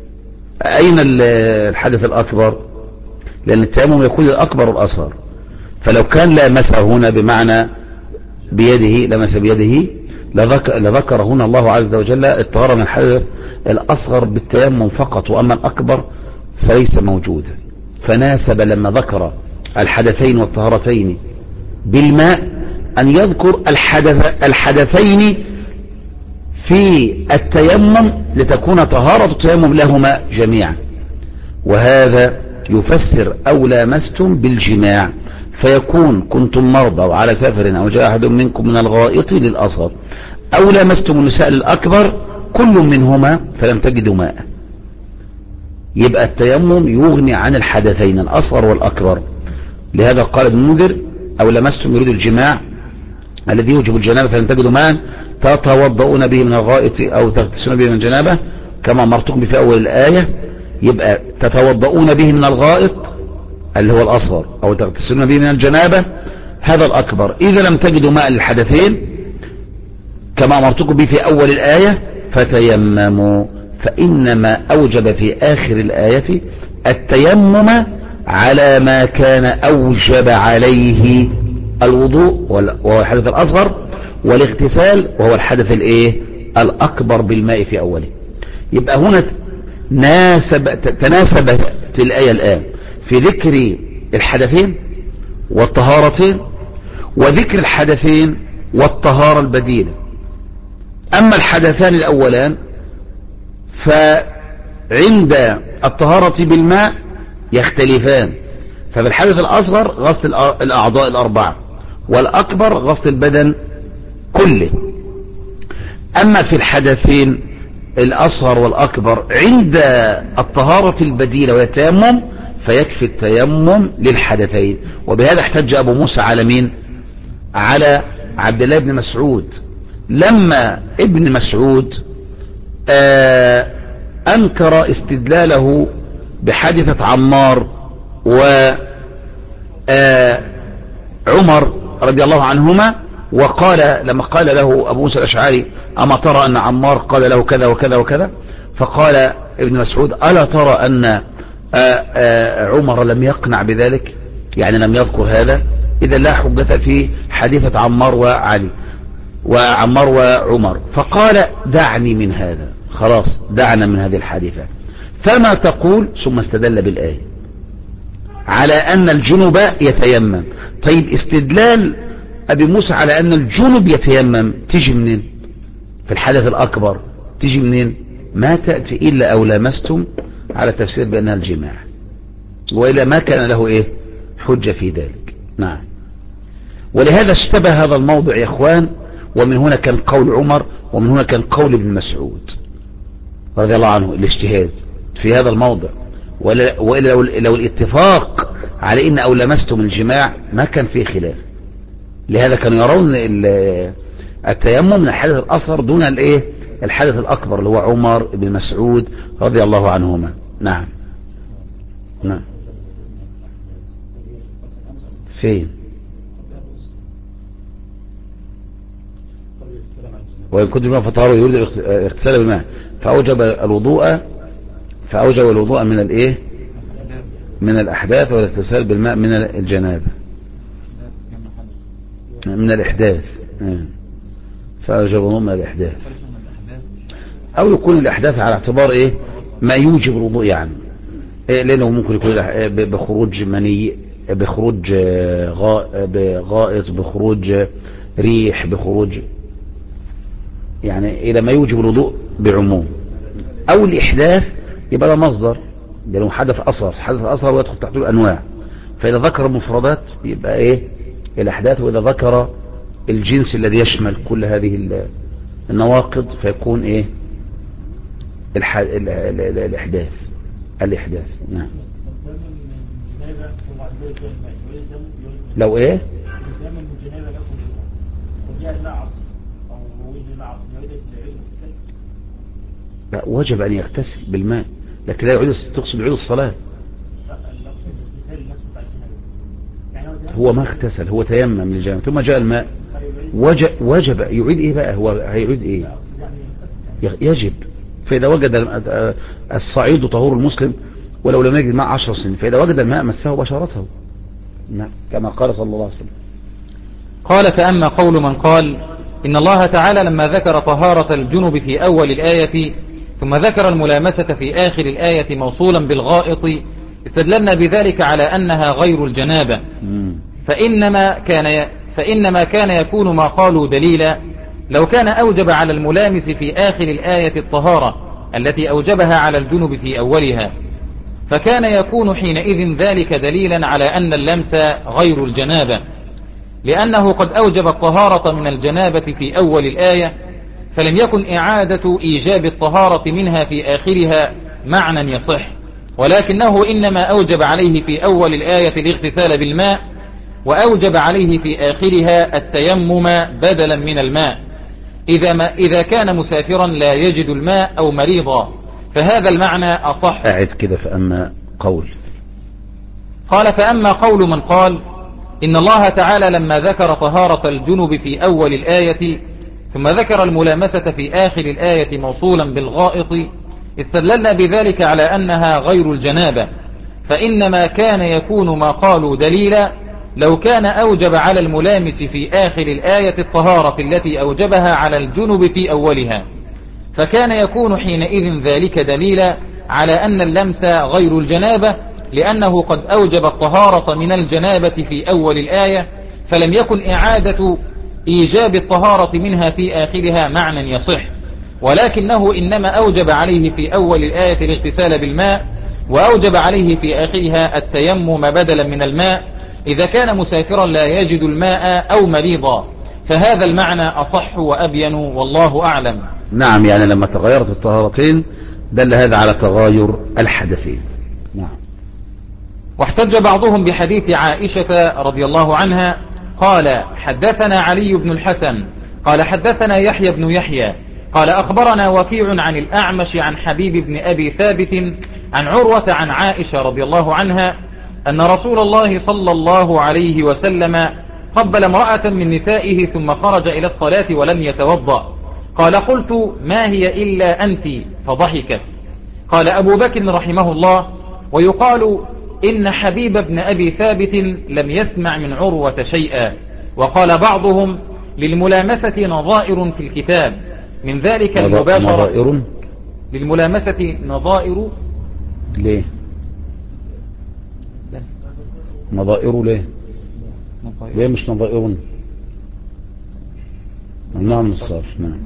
أين الحدث الأكبر؟ لأن التيمم يكون الأكبر والأصغر، فلو كان لامسه هنا بمعنى بيده، لمس بيده، لذكر, لذكر هنا الله عز وجل الطهارة من الحدث الأصغر بالتيمم فقط، وأما الأكبر فليس موجودا. فناسب لما ذكر الحدثين والطهارتين بالماء أن يذكر الحدث الحدثين في التيمم لتكون طهارة التيمم لهما جميعا. وهذا يفسر أو لامستم بالجماع، فيكون كنتم مرضى وعلى سفر أو جاء أحد منكم من الغائط للأصغر، أو لامستم النساء للأكبر، كل منهما فلم تجدوا ماء. يبقى التيمم يغني عن الحدثين الأصغر والأكبر. لهذا قال ابن منذر أو لمستم يريد الجماع الذي يوجب الجنابة فلم تجدوا ماء تتوضؤون به من الغائط أو تغتسلون به من الجنابة كما أمرتكم في أول الآية. يبقى تتوضؤون به من الغائط اللي هو الأصغر أو تغتسلون به من الجنابة هذا الأكبر. إذا لم تجدوا ماء للحدثين كما أمرتكم به في أول الآية فتيمموا، فإنما أوجب في آخر الآية التيمم على ما كان أوجب عليه الوضوء وهو الحدث الأصغر، والاغتسال وهو الحدث الايه الأكبر بالماء في أوله. يبقى هنا ناسب تناسبت الآية الآن في ذكر الحدثين والطهارتين وذكر الحدثين والطهارة البديلة. أما الحدثان الأولان فعند الطهارة بالماء يختلفان، ففي الحدث الأصغر غسل الأعضاء الأربعة، والأكبر غسل البدن كله. أما في الحدثين الأصغر والأكبر عند الطهارة البديلة والتيمم فيكفي التيمم للحدثين. وبهذا احتج أبو موسى على مين؟ على عبد الله بن مسعود لما ابن مسعود آه أنكر استدلاله بحادثة عمار وعمر رضي الله عنهما، وقال لما قال له أبو موسى الأشعري أما ترى أن عمار قال له كذا وكذا وكذا، فقال ابن مسعود ألا ترى أن آآ آآ عمر لم يقنع بذلك، يعني لم يذكر هذا، إذا لا حجة في حادثة عمار وعلي وعمار وعمر. فقال دعني من هذا، خلاص دعنا من هذه الحادثة، فما تقول؟ ثم استدل بالآية على أن الجنب يتيمم. طيب استدلال أبي موسى على أن الجنب يتيمم تيجي منين؟ في الحدث الأكبر تيجي منين؟ ما تأتي إلا أو لامستم على تفسير بأنها الجماع، وإلا ما كان له إيه حجة في ذلك. نعم. ولهذا اشتبه هذا الموضع يا إخوان، ومن هنا كان قول عمر ومن هنا كان قول ابن مسعود رضي الله عنه الاجتهاد في هذا الموضع. وإلا لو, لو الاتفاق على إن أو لمستم الجماع ما كان فيه خلاف. لهذا كانوا يرون التيمم من الحدث الأصغر دون الايه الحدث الأكبر اللي هو عمر بن مسعود رضي الله عنهما. نعم. نعم. فين؟ وإن كنت بما فطاره يريد اغتسال بالماء فأوجب الوضوء فأوجب الوضوء من الايه من الأحداث والاغتسال بالماء من الجنابة من الإحداث، فأوجب الوضوء من الإحداث، أو يكون الإحداث على اعتبار إيه ما يوجب الوضوء، يعني إيه لأنه ممكن يكون بخروج مني، بخروج غائط، بخروج ريح، بخروج يعني إلى ما يوجب الوضوء بعموم. أو الإحداث يبقى ده مصدر لأنه حدث أصغر، حدث أصغر ويدخل تحته الأنواع، فإذا ذكر المفردات يبقى إيه الأحداث، وإذا ذكر الجنس الذي يشمل كل هذه النواقض فيكون إيه الح... ال... ال... ال... الإحداث الإحداث. نعم. لو إيه لا وجب أن يغتسل بالماء، لكن لا يعيد، تقصد يعيد الصلاة. هو ما اغتسل، هو تيمم للجنابة ثم جاء الماء، وجب, وجب يعيد ايه بقى؟ هو هيعيد ايه؟ يجب. فإذا وجد الصعيد طهور المسلم ولو لم يجد ماء عشر سنين، فإذا وجد الماء مسه بشرته نعم كما قال صلى الله عليه وسلم. قال فأما قول من قال إن الله تعالى لما ذكر طهارة الجنب في أول الآية ثم ذكر الملامسة في آخر الآية موصولا بالغائط استدللنا بذلك على أنها غير الجنابة، فإنما كان فإنما كان يكون ما قالوا دليلا لو كان أوجب على الملامس في آخر الآية الطهارة التي أوجبها على الجنب في أولها، فكان يكون حينئذ ذلك دليلا على أن اللمس غير الجنابة، لأنه قد أوجب الطهارة من الجنابة في أول الآية، فلم يكن إعادة إيجاب الطهارة منها في آخرها معنى يصح، ولكنه إنما أوجب عليه في أول الآية الاغتسال بالماء، وأوجب عليه في آخرها التيمم بدلا من الماء إذا, ما إذا كان مسافرا لا يجد الماء أو مريضا، فهذا المعنى أصح. أعد كده فأما قول قال فأما قول من قال إن الله تعالى لما ذكر طهارة الجنب في أول الآية ثم ذكر الملامسة في آخر الآية موصولا بالغائط استدللنا بذلك على أنها غير الجنابة، فإنما كان يكون ما قالوا دليلا لو كان أوجب على الملامس في آخر الآية الطهارة التي أوجبها على الجنب في أولها، فكان يكون حينئذ ذلك دليلا على أن اللمس غير الجنابة، لأنه قد أوجب الطهارة من الجنابة في أول الآية، فلم يكن إعادة إيجاب الطهارة منها في آخرها معنى يصح، ولكنه إنما أوجب عليه في أول الآية الاغتسال بالماء، وأوجب عليه في آخرها التيمم بدلا من الماء إذا كان مسافرا لا يجد الماء أو مريضا، فهذا المعنى أصح وأبين والله أعلم. نعم، يعني لما تغيرت الطهارتين دل هذا على تغاير الحدثين. نعم. واحتج بعضهم بحديث عائشة رضي الله عنها قال حدثنا علي بن الحسن قال حدثنا يحيى بن يحيى قال أخبرنا وكيع عن الأعمش عن حبيب بن أبي ثابت عن عروة عن عائشة رضي الله عنها أن رسول الله صلى الله عليه وسلم قبل امرأة من نسائه ثم خرج إلى الصلاة ولم يتوضأ، قال قلت ما هي إلا أنت، فضحكت. قال أبو بكر رحمه الله ويقال إن حبيب بن أبي ثابت لم يسمع من عروة شيئا. وقال بعضهم للملامسة نظائر في الكتاب، من ذلك المباشرة. نظائر للملامسة نظائر ليه؟ نظائر ليه؟ ليه مش نظائر؟ نعم الصرف. نعم.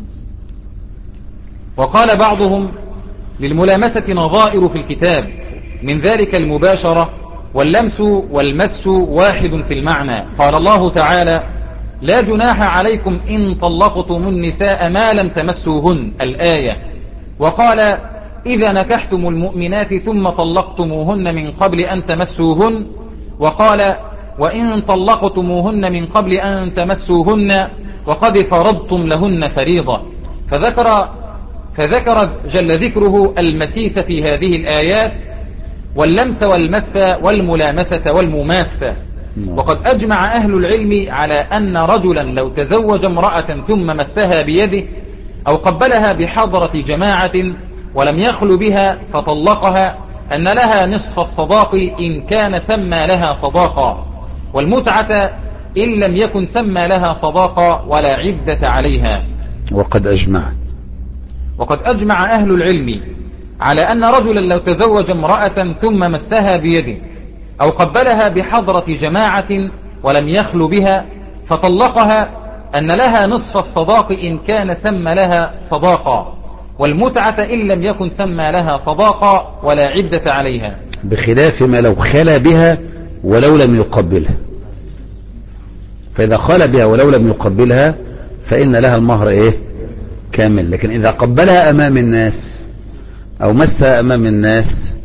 وقال بعضهم للملامسة نظائر في الكتاب، من ذلك المباشرة واللمس والمس واحد في المعنى. قال الله تعالى لا جناح عليكم إن طلقتم النساء ما لم تمسوهن الآية. وقال إذا نكحتم المؤمنات ثم طلقتموهن من قبل أن تمسوهن. وقال وإن طلقتموهن من قبل أن تمسوهن وقد فرضتم لهن فريضة. فذكر, فذكر جل ذكره المسيس في هذه الآيات واللمس والمس والملامسة والمماسة. وقد أجمع أهل العلم على أن رجلا لو تزوج امرأة ثم مسها بيده أو قبلها بحضرة جماعة ولم يخل بها فطلقها أن لها نصف الصداق إن كان سمى لها صداقا، والمتعة إن لم يكن سمى لها صداقا ولا عدة عليها. وقد أجمع وقد أجمع أهل العلم على أن رجلا لو تزوج امرأة ثم مسها بيده أو قبلها بحضرة جماعة ولم يخل بها فطلقها أن لها نصف الصداق إن كان سمى لها صداقا، والمتعة إن لم يكن سمى لها صداقا ولا عدة عليها، بخلاف ما لو خلى بها ولو لم يقبلها. فإذا خلى بها ولو لم يقبلها فإن لها المهر إيه؟ كامل. لكن إذا قبلها أمام الناس أو مسها أمام الناس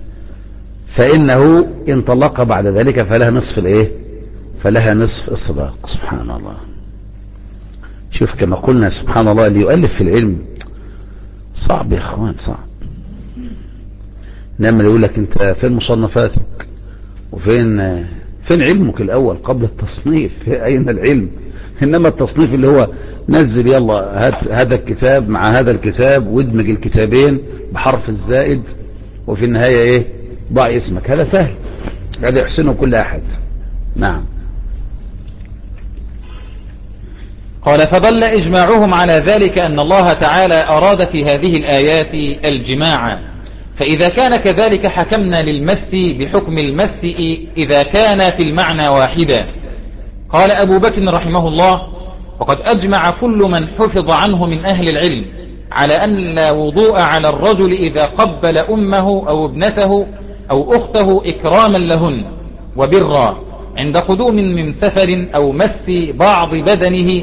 فإنه إن طلقها بعد ذلك فلها نصف الإيه؟ فلها نصف الصداق. سبحان الله. شوف كما قلنا سبحان الله، اللي يؤلف في العلم صعب يا اخوان، صعب. نعم، يقول لك انت فين مصنفاتك وفين فين علمك الاول قبل التصنيف؟ اين العلم؟ انما التصنيف اللي هو نزل يلا هات هذا الكتاب مع هذا الكتاب وادمج الكتابين بحرف الزائد وفي النهاية ايه؟ ضع اسمك. هذا سهل، هذا يحسنه كل احد. نعم. قال فضل إجماعهم على ذلك أن الله تعالى أراد في هذه الآيات الجماع، فإذا كان كذلك حكمنا للمس بحكم المس إذا كان في المعنى واحدا. قال أبو بكر رحمه الله وقد أجمع كل من حفظ عنه من أهل العلم على أن لا وضوء على الرجل إذا قبل أمه أو ابنته أو أخته إكراما لهن وبرا عند قدوم من سفر أو مس بعض بدنه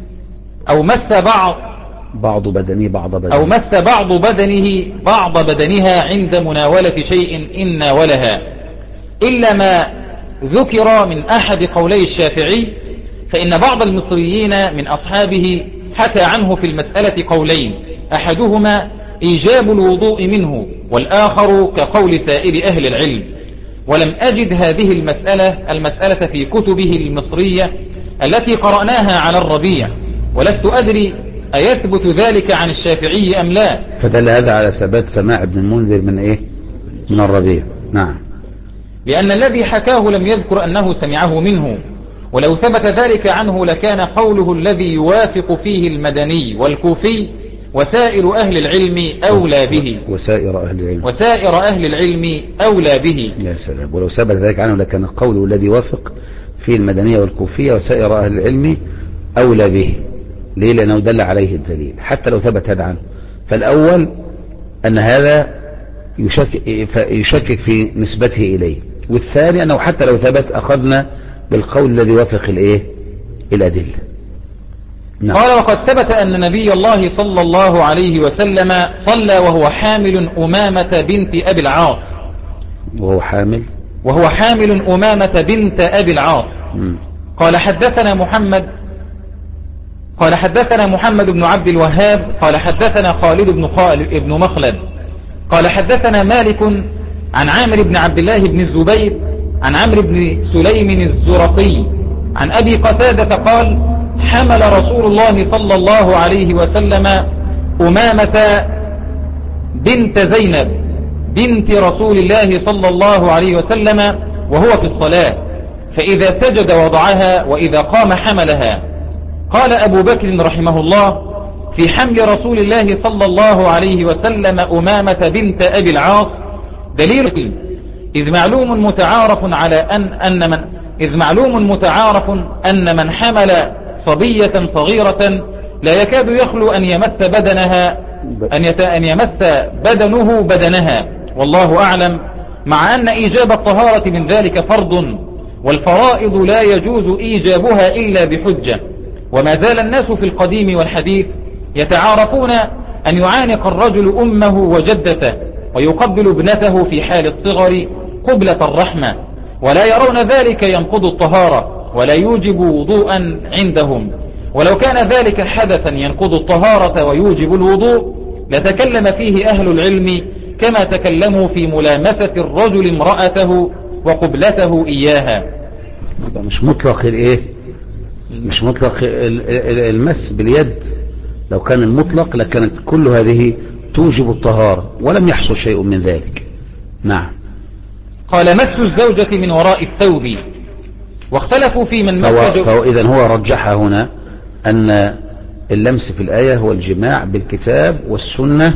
أو مس بعض بعض بدنه بعض بدنه أو مس بعض بدنه بعض بدنها عند مناولة شيء إن ناولها، إلا ما ذكر من أحد قولي الشافعي، فإن بعض المصريين من أصحابه حكى عنه في المسألة قولين، أحدهما إيجاب الوضوء منه والآخر كقول سائر أهل العلم، ولم أجد هذه المسألة المسألة في كتبه المصرية التي قرأناها على الربيع، ولست أدري أيثبت ذلك عن الشافعي أم لا. فدل هذا على ثبات سماع ابن المنذر من إيه؟ من الربيع. نعم. لأن الذي حكاه لم يذكر أنه سمعه منه، ولو ثبت ذلك عنه لكان قوله الذي يوافق فيه المدني والكوفي وسائر أهل العلم أولى به. وسائر أهل العلم وسائر أهل العلم أولى به. يا سلام. ولو ثبت ذلك عنه لكان قوله الذي يوافق فيه المدنية والكوفية وسائر أهل العلم أولى به. ليه؟ لأنه دل عليه الدليل حتى لو ثبت هذا عنه. فالأول أن هذا يشكك, يشكك في نسبته إليه، والثاني أنه حتى لو ثبت أخذنا بالقول الذي يوافق الإيه؟ الأدلة. نعم. قال وقد ثبت أن نبي الله صلى الله عليه وسلم صلى وهو حامل أمامة بنت أبي العاص. وهو حامل وهو حامل أمامة بنت أبي العاص. م. قال حدثنا محمد قال حدثنا محمد بن عبد الوهاب قال حدثنا خالد بن خالد ابن مخلد قال حدثنا مالك عن عامر بن عبد الله بن الزبير عن عمرو بن سليم الزرقي عن أبي قتادة قال حمل رسول الله صلى الله عليه وسلم أمامة بنت زينب بنت رسول الله صلى الله عليه وسلم وهو في الصلاة، فإذا سجد وضعها وإذا قام حملها. قال أبو بكر رحمه الله في حمل رسول الله صلى الله عليه وسلم أمامة بنت أبي العاص دليل، إذ معلوم متعارف على أن, أن من إذ معلوم متعارف أن من حمل صبية صغيرة لا يكاد يخلو أن يمس بدنها أن, يت... أن يمس بدنه بدنها، والله أعلم، مع أن إيجاب الطهارة من ذلك فرض، والفرائض لا يجوز إيجابها إلا بحجة. وما زال الناس في القديم والحديث يتعارفون أن يعانق الرجل أمه وجدته ويقبل ابنته في حال الصغر قبلة الرحمة، ولا يرون ذلك ينقض الطهارة ولا يوجب وضوءا عندهم. ولو كان ذلك حدثا ينقض الطهارة ويوجب الوضوء لتكلم فيه أهل العلم كما تكلموا في ملامسة الرجل امرأته وقبلته إياها. مش مطلق الايه مش مطلق المس باليد، لو كان المطلق لكانت كل هذه توجب الطهارة ولم يحصل شيء من ذلك. نعم. قال مس الزوجة من وراء الثوب، واختلفوا في من مس. فهو إذن هو رجح هنا أن اللمس في الآية هو الجماع بالكتاب والسنة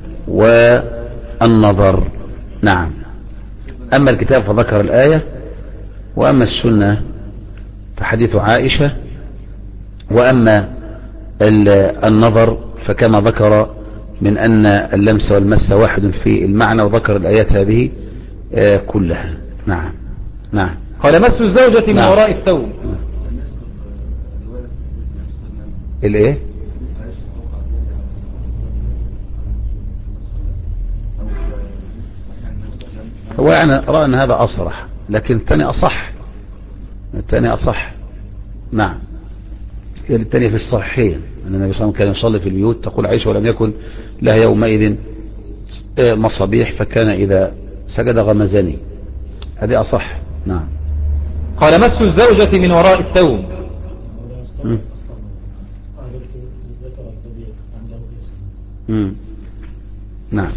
والنظر. نعم. أما الكتاب فذكر الآية، وأما السنة فحديث عائشة، وأما النظر فكما ذكر من أن اللمس والمس واحد في المعنى، وذكر الآيات هذه كلها. نعم. نعم. قال مس الزوجة من نعم. وراء الثوب. الايه؟ هو أنا رأى أن هذا أصرح، لكن الثاني أصح الثاني أصح. نعم. الثاني في الصحيحين أن النبي صلى الله عليه وسلم كان يصلي في البيوت، تقول عائشة ولم يكن لها يومئذ مصابيح فكان إذا سجد غمزني. هذه أصح. نعم. قال مس الزوجة من وراء الثوب. م. م. نعم.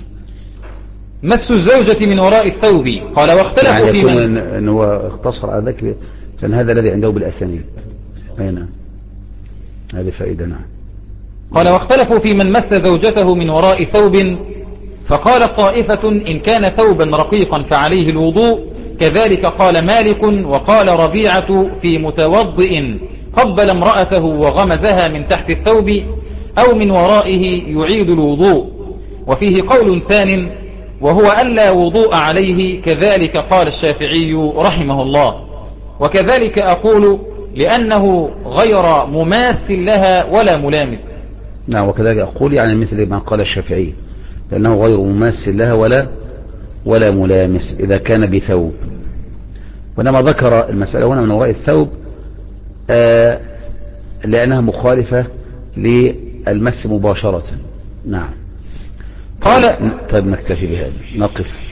مس الزوجة من وراء الثوب. قال واختلفوا يعني في يكون من إن هو اختصر على ذلك لأن هذا الذي عنده بالأسانيد. أي نعم، هذه فائدة. نعم. قال واختلفوا في من مس زوجته من وراء ثوب، فقال طائفة إن كان ثوبا رقيقا فعليه الوضوء، كذلك قال مالك وقال ربيعة في متوضئ قبل امرأته وغمزها من تحت الثوب أو من ورائه يعيد الوضوء. وفيه قول ثان وهو ألا وضوء عليه، كذلك قال الشافعي رحمه الله. وكذلك أقول لأنه غير مماس لها ولا ملامس. نعم، وكذلك أقول يعني مثل ما قال الشافعي، لأنه غير مماس لها ولا ولا ملامس إذا كان بثوب. وإنما ذكر المسألة هنا من وراء الثوب آه لأنها مخالفة للمس مباشرة. نعم. قال طيب نكتفي بهذا، نقف.